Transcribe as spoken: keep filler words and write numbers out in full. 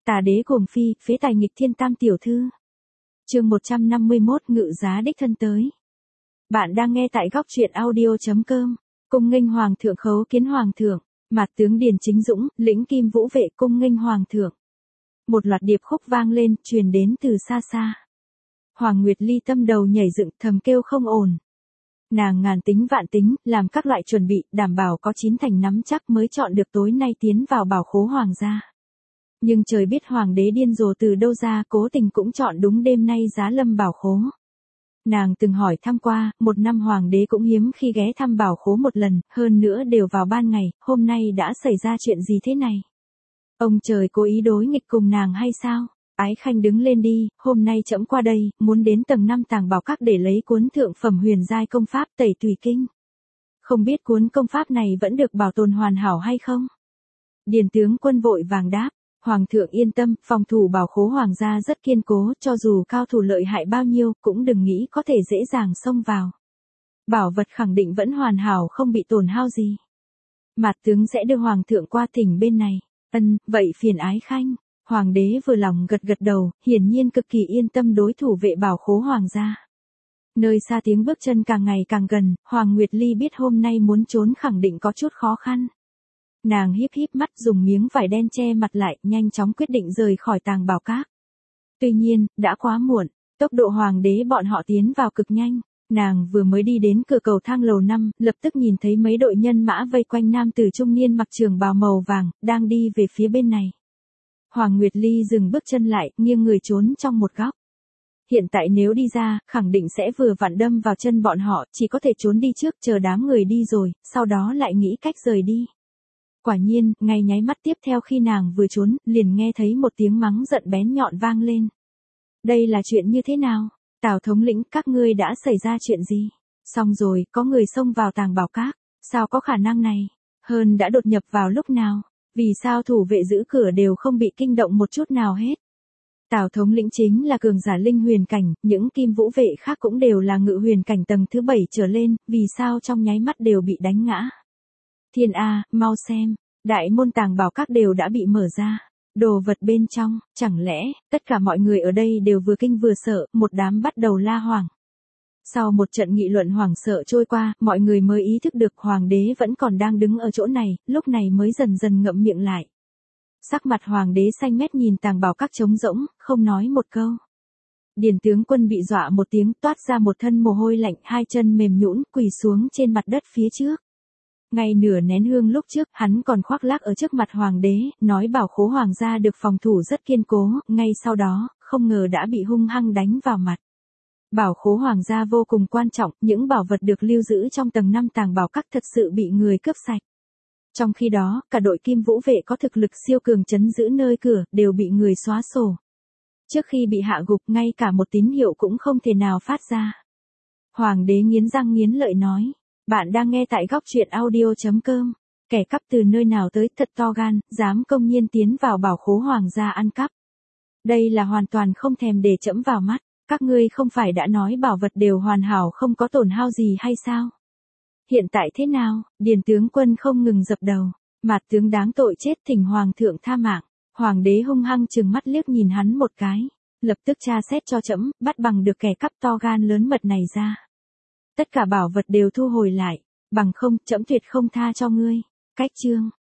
Tà đế cuồng phi, phế tài nghịch thiên tam tiểu thư. Chương một trăm năm mươi mốt ngự giá đích thân tới. Bạn đang nghe tại góc truyện audio chấm com. Cung nghênh hoàng thượng khấu kiến hoàng thượng, mạt tướng Điền Chính Dũng, lĩnh kim vũ vệ cung nghênh hoàng thượng. Một loạt điệp khúc vang lên, truyền đến từ xa xa. Hoàng Nguyệt Ly tâm đầu nhảy dựng, thầm kêu không ổn. Nàng ngàn tính vạn tính, làm các loại chuẩn bị, đảm bảo có chín thành nắm chắc mới chọn được tối nay tiến vào bảo khố hoàng gia. Nhưng trời biết hoàng đế điên rồ từ đâu ra, cố tình cũng chọn đúng đêm nay giá lâm bảo khố. Nàng từng hỏi thăm qua, một năm hoàng đế cũng hiếm khi ghé thăm bảo khố một lần, hơn nữa đều vào ban ngày, hôm nay đã xảy ra chuyện gì thế này? Ông trời cố ý đối nghịch cùng nàng hay sao? Ái Khanh đứng lên đi, hôm nay trẫm qua đây, muốn đến tầng năm tàng bảo các để lấy cuốn thượng phẩm huyền giai công pháp Tẩy Tùy Kinh. Không biết cuốn công pháp này vẫn được bảo tồn hoàn hảo hay không? Điền tướng quân vội vàng đáp. Hoàng thượng yên tâm, phòng thủ bảo khố hoàng gia rất kiên cố, cho dù cao thủ lợi hại bao nhiêu, cũng đừng nghĩ có thể dễ dàng xông vào. Bảo vật khẳng định vẫn hoàn hảo không bị tổn hao gì. Mạt tướng sẽ đưa hoàng thượng qua thỉnh bên này. Ân, vậy phiền Ái Khanh. Hoàng đế vừa lòng gật gật đầu, hiển nhiên cực kỳ yên tâm đối thủ vệ bảo khố hoàng gia. Nơi xa tiếng bước chân càng ngày càng gần, Hoàng Nguyệt Ly biết hôm nay muốn trốn khẳng định có chút khó khăn. Nàng híp híp mắt dùng miếng vải đen che mặt lại, nhanh chóng quyết định rời khỏi tàng bảo các. Tuy nhiên, đã quá muộn, tốc độ hoàng đế bọn họ tiến vào cực nhanh. Nàng vừa mới đi đến cửa cầu thang lầu năm, lập tức nhìn thấy mấy đội nhân mã vây quanh nam tử trung niên mặc trường bào màu vàng, đang đi về phía bên này. Hoàng Nguyệt Ly dừng bước chân lại, nghiêng người trốn trong một góc. Hiện tại nếu đi ra, khẳng định sẽ vừa vặn đâm vào chân bọn họ, chỉ có thể trốn đi trước chờ đám người đi rồi, sau đó lại nghĩ cách rời đi. Quả nhiên, ngay nháy mắt tiếp theo khi nàng vừa trốn, liền nghe thấy một tiếng mắng giận bén nhọn vang lên. Đây là chuyện như thế nào? Tào thống lĩnh, các ngươi đã xảy ra chuyện gì? Xong rồi, có người xông vào tàng bảo các. Sao có khả năng này? Hơn đã đột nhập vào lúc nào? Vì sao thủ vệ giữ cửa đều không bị kinh động một chút nào hết? Tào thống lĩnh chính là cường giả linh huyền cảnh, những kim vũ vệ khác cũng đều là ngự huyền cảnh tầng thứ bảy trở lên, vì sao trong nháy mắt đều bị đánh ngã? Thiên A, mau xem, đại môn tàng bảo các đều đã bị mở ra. Đồ vật bên trong, chẳng lẽ, tất cả mọi người ở đây đều vừa kinh vừa sợ, một đám bắt đầu la hoảng. Sau một trận nghị luận hoảng sợ trôi qua, mọi người mới ý thức được hoàng đế vẫn còn đang đứng ở chỗ này, lúc này mới dần dần ngậm miệng lại. Sắc mặt hoàng đế xanh mét nhìn tàng bảo các trống rỗng, không nói một câu. Điền tướng quân bị dọa một tiếng, toát ra một thân mồ hôi lạnh, hai chân mềm nhũn quỳ xuống trên mặt đất phía trước. Ngay nửa nén hương lúc trước, hắn còn khoác lác ở trước mặt hoàng đế, nói bảo khố hoàng gia được phòng thủ rất kiên cố, ngay sau đó, không ngờ đã bị hung hăng đánh vào mặt. Bảo khố hoàng gia vô cùng quan trọng, những bảo vật được lưu giữ trong tầng năm tàng bảo các thật sự bị người cướp sạch. Trong khi đó, cả đội kim vũ vệ có thực lực siêu cường trấn giữ nơi cửa, đều bị người xóa sổ. Trước khi bị hạ gục, ngay cả một tín hiệu cũng không thể nào phát ra. Hoàng đế nghiến răng nghiến lợi nói. Bạn đang nghe tại góc truyện audio chấm com. Kẻ cắp từ nơi nào tới thật to gan, dám công nhiên tiến vào bảo khố hoàng gia ăn cắp. Đây là hoàn toàn không thèm để trẫm vào mắt. Các ngươi không phải đã nói bảo vật đều hoàn hảo không có tổn hao gì hay sao? Hiện tại thế nào? Điền tướng quân không ngừng dập đầu. Mạt tướng đáng tội chết thỉnh hoàng thượng tha mạng. Hoàng đế hung hăng trừng mắt liếc nhìn hắn một cái. Lập tức tra xét cho trẫm, bắt bằng được kẻ cắp to gan lớn mật này ra. Tất cả bảo vật đều thu hồi lại, bằng không, trẫm tuyệt không tha cho ngươi. Cách chương.